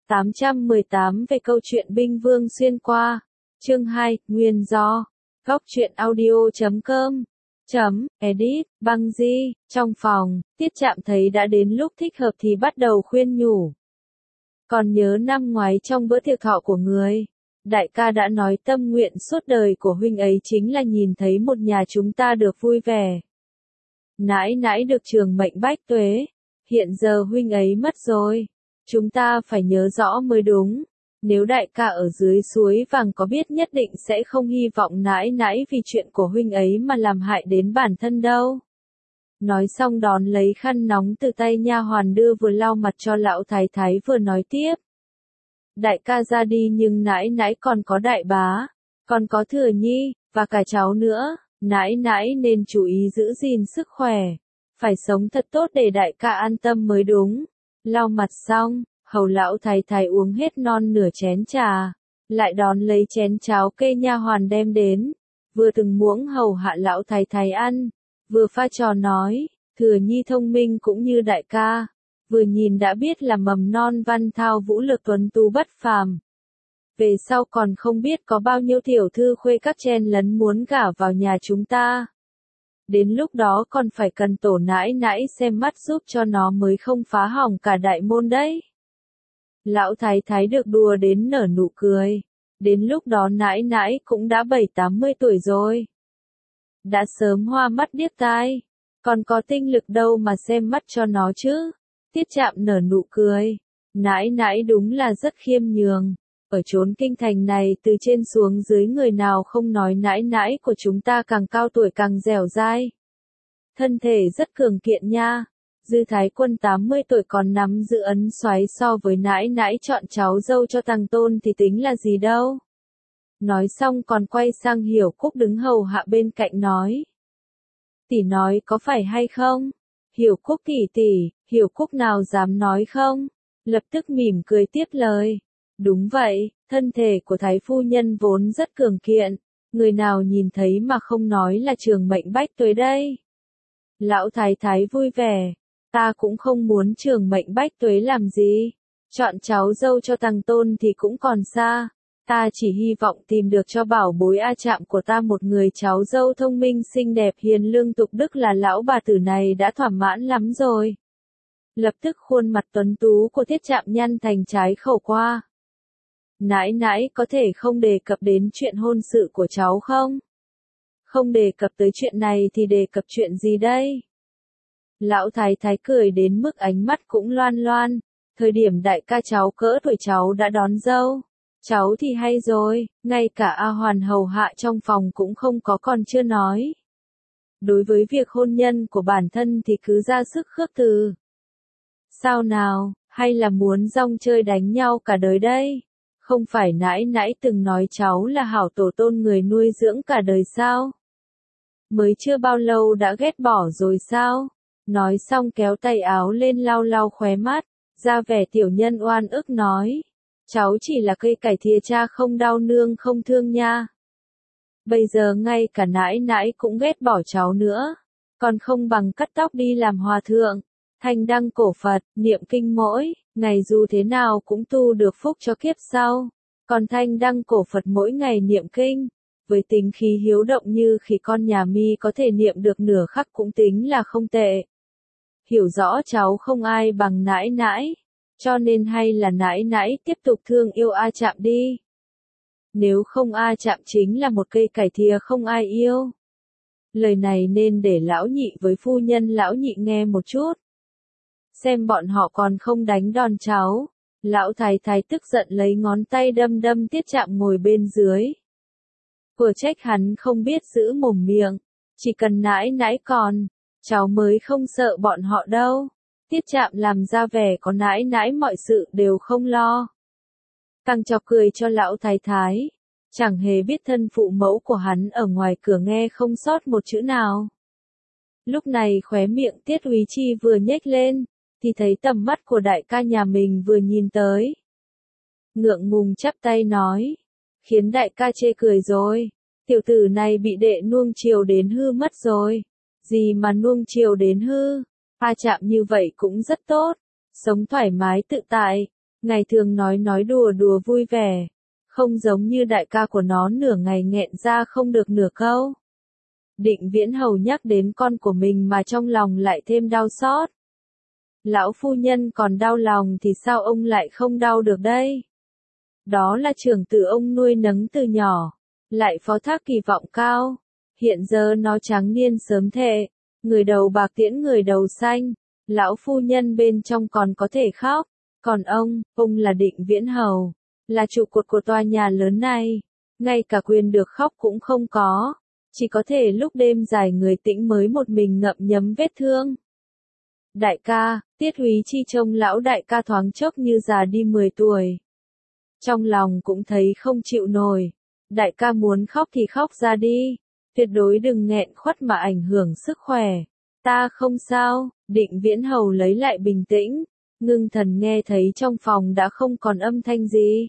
818 về câu chuyện binh vương xuyên qua. Chương 2, nguyên do. Góc truyện audio.com edit, băng di, trong phòng, Tiết Trạm thấy đã đến lúc thích hợp thì bắt đầu khuyên nhủ. Còn nhớ năm ngoái trong bữa tiệc thọ của người, đại ca đã nói tâm nguyện suốt đời của huynh ấy chính là nhìn thấy một nhà chúng ta được vui vẻ. Nãi nãi được trường mệnh bách tuế, hiện giờ huynh ấy mất rồi, chúng ta phải nhớ rõ mới đúng. Nếu đại ca ở dưới suối vàng có biết nhất định sẽ không hy vọng nãi nãi vì chuyện của huynh ấy mà làm hại đến bản thân đâu. Nói xong đón lấy khăn nóng từ tay nha hoàn đưa vừa lau mặt cho lão thái thái vừa nói tiếp. Đại ca ra đi nhưng nãi nãi còn có đại bá, còn có thừa nhi, và cả cháu nữa, nãi nãi nên chú ý giữ gìn sức khỏe, phải sống thật tốt để đại ca an tâm mới đúng. Lau mặt xong, hầu lão thái thái uống hết non nửa chén trà, lại đón lấy chén cháo kê nha hoàn đem đến, vừa từng muỗng hầu hạ lão thái thái ăn, vừa pha trò nói, thừa nhi thông minh cũng như đại ca, vừa nhìn đã biết là mầm non văn thao vũ lực tuấn tú bất phàm. Về sau còn không biết có bao nhiêu tiểu thư khuê các chen lấn muốn gả vào nhà chúng ta. Đến lúc đó còn phải cần tổ nãi nãi xem mắt giúp cho nó mới không phá hỏng cả đại môn đấy. Lão thái thái được đùa đến nở nụ cười. Đến lúc đó nãi nãi cũng đã 70-80 tuổi rồi. Đã sớm hoa mắt điếc tai. Còn có tinh lực đâu mà xem mắt cho nó chứ. Tiết Trạm nở nụ cười. Nãi nãi đúng là rất khiêm nhường. Ở chốn kinh thành này từ trên xuống dưới người nào không nói nãi nãi của chúng ta càng cao tuổi càng dẻo dai. Thân thể rất cường kiện nha. Dư Thái Quân 80 tuổi còn nắm giữ ấn soái so với nãi nãi chọn cháu dâu cho thằng Tôn thì tính là gì đâu. Nói xong còn quay sang Hiểu Cúc đứng hầu hạ bên cạnh nói. Tỷ nói có phải hay không? Hiểu Cúc tỷ, Hiểu Cúc nào dám nói không? Lập tức mỉm cười tiếp lời. Đúng vậy, thân thể của Thái Phu Nhân vốn rất cường kiện, người nào nhìn thấy mà không nói là trường mệnh bách tuế đây. Lão Thái Thái vui vẻ. Ta cũng không muốn trường mệnh bách tuế làm gì. Chọn cháu dâu cho thằng Tôn thì cũng còn xa. Ta chỉ hy vọng tìm được cho bảo bối A Trạm của ta một người cháu dâu thông minh xinh đẹp hiền lương tục đức là lão bà tử này đã thỏa mãn lắm rồi. Lập tức khuôn mặt tuấn tú của Tiết Trạm nhăn thành trái khẩu qua. Nãi nãi có thể không đề cập đến chuyện hôn sự của cháu không? Không đề cập tới chuyện này thì đề cập chuyện gì đây? Lão thái thái cười đến mức ánh mắt cũng loan loan. Thời điểm đại ca cháu cỡ tuổi cháu đã đón dâu. Cháu thì hay rồi, ngay cả A Hoàn hầu hạ trong phòng cũng không có còn chưa nói. Đối với việc hôn nhân của bản thân thì cứ ra sức khước từ. Sao nào, hay là muốn rong chơi đánh nhau cả đời đây? Không phải nãi nãi từng nói cháu là hảo tổ tôn người nuôi dưỡng cả đời sao? Mới chưa bao lâu đã ghét bỏ rồi sao? Nói xong kéo tay áo lên lau lau khóe mắt, ra vẻ tiểu nhân oan ức nói. Cháu chỉ là cây cải thìa cha không đau nương không thương nha. Bây giờ ngay cả nãi nãi cũng ghét bỏ cháu nữa. Còn không bằng cắt tóc đi làm hòa thượng, thành đăng cổ Phật, niệm kinh mỗi, ngày dù thế nào cũng tu được phúc cho kiếp sau. Còn thanh đăng cổ Phật mỗi ngày niệm kinh. Với tính khí hiếu động như khi con nhà mi có thể niệm được nửa khắc cũng tính là không tệ. Hiểu rõ cháu không ai bằng nãi nãi, cho nên hay là nãi nãi tiếp tục thương yêu A Trạm đi. Nếu không A Trạm chính là một cây cải thìa không ai yêu. Lời này nên để lão nhị với phu nhân lão nhị nghe một chút. Xem bọn họ còn không đánh đòn cháu. Lão thái thái tức giận lấy ngón tay đâm đâm Tiết Trạm ngồi bên dưới. Vừa trách hắn không biết giữ mồm miệng, chỉ cần nãi nãi còn, cháu mới không sợ bọn họ đâu. Tiết Trạm làm ra vẻ có nãi nãi mọi sự đều không lo. Càng chọc cười cho lão thái thái, chẳng hề biết thân phụ mẫu của hắn ở ngoài cửa nghe không sót một chữ nào. Lúc này khóe miệng Tiết Úy Chi vừa nhếch lên, thì thấy tầm mắt của đại ca nhà mình vừa nhìn tới. Ngượng ngùng chắp tay nói, khiến đại ca chê cười rồi, tiểu tử này bị đệ nuông chiều đến hư mất rồi. Gì mà nuông chiều đến hư, A Trạm như vậy cũng rất tốt, sống thoải mái tự tại, Ngày thường nói đùa đùa vui vẻ, không giống như đại ca của nó nửa ngày nghẹn ra không được nửa câu. Định Viễn Hầu nhắc đến con của mình mà trong lòng lại thêm đau xót. Lão phu nhân còn đau lòng thì sao ông lại không đau được đây? Đó là trưởng tử ông nuôi nấng từ nhỏ, lại phó thác kỳ vọng cao. Hiện giờ nó tráng niên sớm thệ, người đầu bạc tiễn người đầu xanh, lão phu nhân bên trong còn có thể khóc. Còn ông là Định Viễn Hầu, là trụ cột của tòa nhà lớn này, ngay cả quyền được khóc cũng không có, chỉ có thể lúc đêm dài người tĩnh mới một mình ngậm nhấm vết thương. Đại ca, Tiết Úy Chi trông lão đại ca thoáng chốc như già đi 10 tuổi. Trong lòng cũng thấy không chịu nổi, đại ca muốn khóc thì khóc ra đi, tuyệt đối đừng nghẹn khuất mà ảnh hưởng sức khỏe. Ta không sao, Định Viễn Hầu lấy lại bình tĩnh, ngưng thần nghe thấy trong phòng đã không còn âm thanh gì.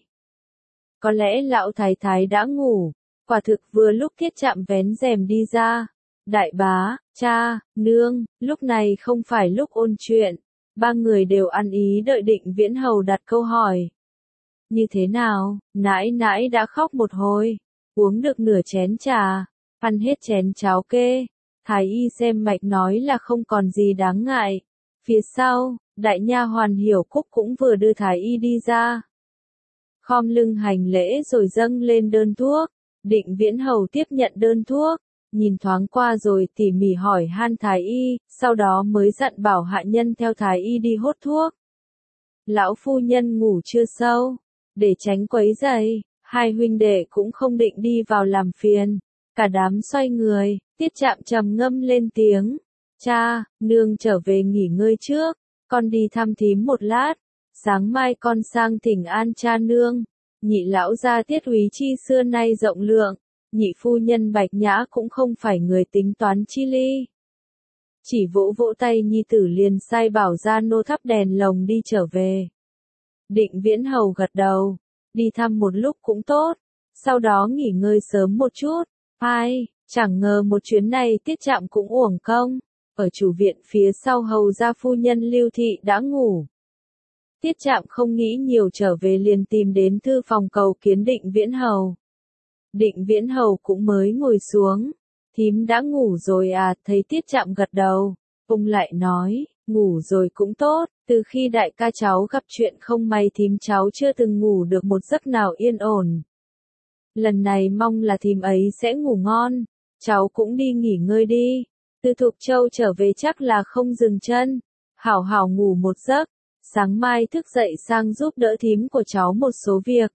Có lẽ lão thái thái đã ngủ, quả thực vừa lúc Thiết Trạm vén rèm đi ra. Đại bá, cha, nương, lúc này không phải lúc ôn chuyện, ba người đều ăn ý đợi Định Viễn Hầu đặt câu hỏi. Như thế nào, nãi nãi đã khóc một hồi, uống được nửa chén trà, ăn hết chén cháo kê. Thái y xem mạch nói là không còn gì đáng ngại. Phía sau, đại nha hoàn Hiểu Cúc cũng vừa đưa thái y đi ra. Khom lưng hành lễ rồi dâng lên đơn thuốc. Định Viễn Hầu tiếp nhận đơn thuốc, nhìn thoáng qua rồi tỉ mỉ hỏi han thái y, sau đó mới dặn bảo hạ nhân theo thái y đi hốt thuốc. Lão phu nhân ngủ chưa sâu, để tránh quấy rầy, hai huynh đệ cũng không định đi vào làm phiền. Cả đám xoay người, Tiết Trạm trầm ngâm lên tiếng. Cha, nương trở về nghỉ ngơi trước, con đi thăm thím một lát, sáng mai con sang thỉnh an cha nương. Nhị lão gia Tiết Úy Chi xưa nay rộng lượng, nhị phu nhân Bạch Nhã cũng không phải người tính toán chi ly. Chỉ vỗ vỗ tay nhi tử liền sai bảo gia nô thắp đèn lồng đi trở về. Định Viễn Hầu gật đầu, đi thăm một lúc cũng tốt, sau đó nghỉ ngơi sớm một chút. Ai, chẳng ngờ một chuyến này Tiết Trạm cũng uổng công, ở chủ viện phía sau hầu gia phu nhân Lưu Thị đã ngủ. Tiết Trạm không nghĩ nhiều trở về liền tìm đến thư phòng cầu kiến Định Viễn Hầu. Định Viễn Hầu cũng mới ngồi xuống. Thím đã ngủ rồi à, thấy Tiết Trạm gật đầu. Ông lại nói, ngủ rồi cũng tốt, từ khi đại ca cháu gặp chuyện không may thím cháu chưa từng ngủ được một giấc nào yên ổn. Lần này mong là thím ấy sẽ ngủ ngon, cháu cũng đi nghỉ ngơi đi. Từ Thục Châu trở về chắc là không dừng chân, hảo hảo ngủ một giấc. Sáng mai thức dậy sang giúp đỡ thím của cháu một số việc.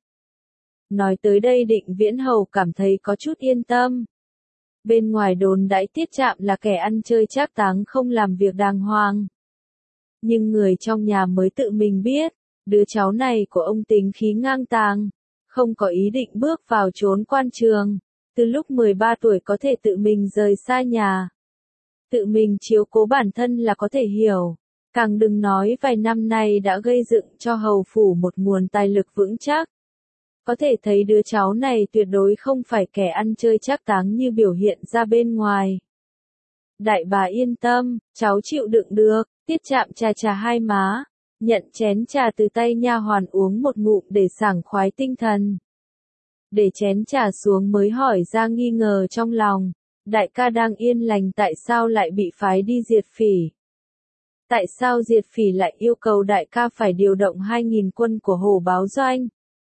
Nói tới đây Định Viễn Hầu cảm thấy có chút yên tâm. Bên ngoài đồn đãi Tiết Trạm là kẻ ăn chơi trác táng không làm việc đàng hoàng. Nhưng người trong nhà mới tự mình biết, đứa cháu này của ông tính khí ngang tàng, không có ý định bước vào chốn quan trường. Từ lúc 13 tuổi có thể tự mình rời xa nhà, tự mình chiếu cố bản thân là có thể hiểu. Càng đừng nói vài năm nay đã gây dựng cho hầu phủ một nguồn tài lực vững chắc. Có thể thấy đứa cháu này tuyệt đối không phải kẻ ăn chơi trác táng như biểu hiện ra bên ngoài. Đại bà yên tâm, cháu chịu đựng được. Tiết Trạm chà hai má, nhận chén trà từ tay nha hoàn uống một ngụm để sảng khoái tinh thần. Để chén trà xuống mới hỏi ra nghi ngờ trong lòng, đại ca đang yên lành tại sao lại bị phái đi diệt phỉ? Tại sao diệt phỉ lại yêu cầu đại ca phải điều động 2.000 quân của Hổ Báo Doanh?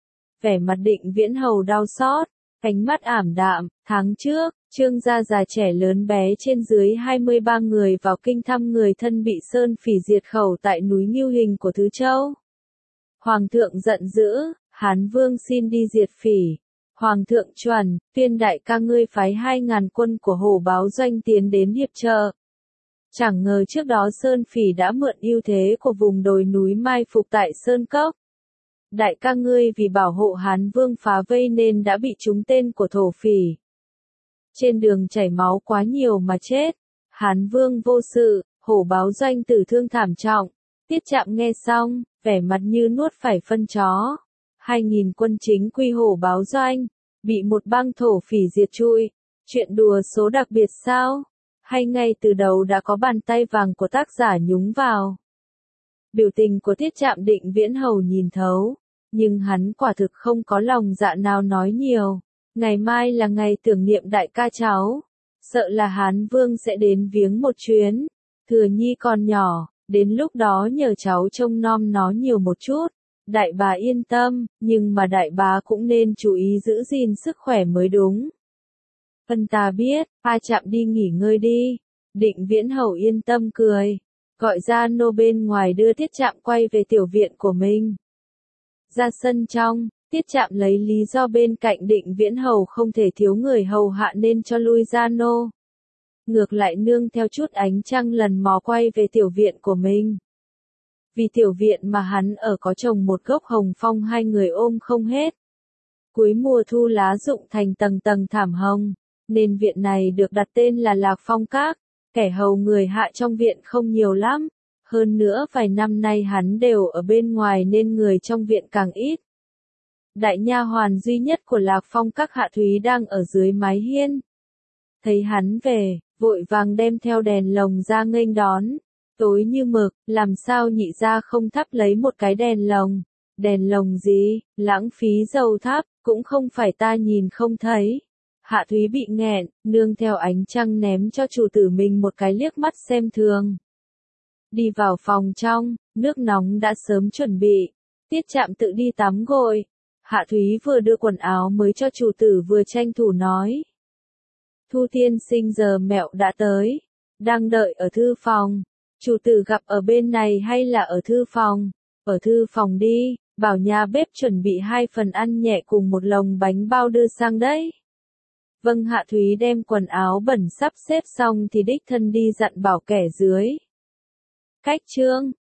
Vẻ mặt Định Viễn Hầu đau xót, ánh mắt ảm đạm. Tháng trước, Trương gia già trẻ lớn bé trên dưới 23 người vào kinh thăm người thân bị sơn phỉ diệt khẩu tại núi Ngưu Hình của Thứ Châu. Hoàng thượng giận dữ, Hán Vương xin đi diệt phỉ. Hoàng thượng chuẩn, tuyên đại ca ngươi phái 2.000 quân của Hổ Báo Doanh tiến đến hiệp trợ. Chẳng ngờ trước đó Sơn Phỉ đã mượn ưu thế của vùng đồi núi mai phục tại Sơn Cốc. Đại ca ngươi vì bảo hộ Hán Vương phá vây nên đã bị trúng tên của thổ phỉ. Trên đường chảy máu quá nhiều mà chết. Hán Vương vô sự, Hổ Báo Doanh tử thương thảm trọng. Tiết Trạm nghe xong, vẻ mặt như nuốt phải phân chó. 2.000 quân chính quy Hổ Báo Doanh, bị một bang thổ phỉ diệt trụi. Chuyện đùa số đặc biệt sao? Hay ngay từ đầu đã có bàn tay vàng của tác giả nhúng vào? Biểu tình của Tiết Trạm Định Viễn Hầu nhìn thấu, nhưng hắn quả thực không có lòng dạ nào nói nhiều. Ngày mai là ngày tưởng niệm đại ca cháu, sợ là Hán Vương sẽ đến viếng một chuyến. Thừa Nhi còn nhỏ, đến lúc đó nhờ cháu trông nom nó nhiều một chút. Đại bá yên tâm, nhưng mà đại bá cũng nên chú ý giữ gìn sức khỏe mới đúng. Vân ta biết, A Trạm đi nghỉ ngơi đi. Định Viễn Hầu yên tâm cười, gọi ra nô bên ngoài đưa Tiết Trạm quay về tiểu viện của mình. Ra sân trong, Tiết Trạm lấy lý do bên cạnh Định Viễn Hầu không thể thiếu người hầu hạ nên cho lui ra nô. Ngược lại nương theo chút ánh trăng lần mò quay về tiểu viện của mình. Vì tiểu viện mà hắn ở có trồng một gốc hồng phong hai người ôm không hết. Cuối mùa thu lá rụng thành tầng tầng thảm hồng, nên viện này được đặt tên là Lạc Phong Các. Kẻ hầu người hạ trong viện không nhiều lắm. Hơn nữa vài năm nay hắn đều ở bên ngoài nên người trong viện càng ít. Đại nha hoàn duy nhất của Lạc Phong Các Hạ Thúy đang ở dưới mái hiên. Thấy hắn về, vội vàng đem theo đèn lồng ra nghênh đón. Tối như mực, làm sao nhị gia không thắp lấy một cái đèn lồng? Đèn lồng gì, lãng phí dầu thắp, cũng không phải ta nhìn không thấy. Hạ Thúy bị nghẹn, nương theo ánh trăng ném cho chủ tử mình một cái liếc mắt xem thường. Đi vào phòng trong, nước nóng đã sớm chuẩn bị. Tiết Trạm tự đi tắm gội. Hạ Thúy vừa đưa quần áo mới cho chủ tử vừa tranh thủ nói. Thu tiên sinh giờ mẹo đã tới. Đang đợi ở thư phòng. Chủ tử gặp ở bên này hay là ở thư phòng? Ở thư phòng đi, bảo nhà bếp chuẩn bị 2 phần ăn nhẹ cùng một lồng bánh bao đưa sang đấy. Vâng. Hạ Thúy đem quần áo bẩn sắp xếp xong thì đích thân đi dặn bảo kẻ dưới. Cách chương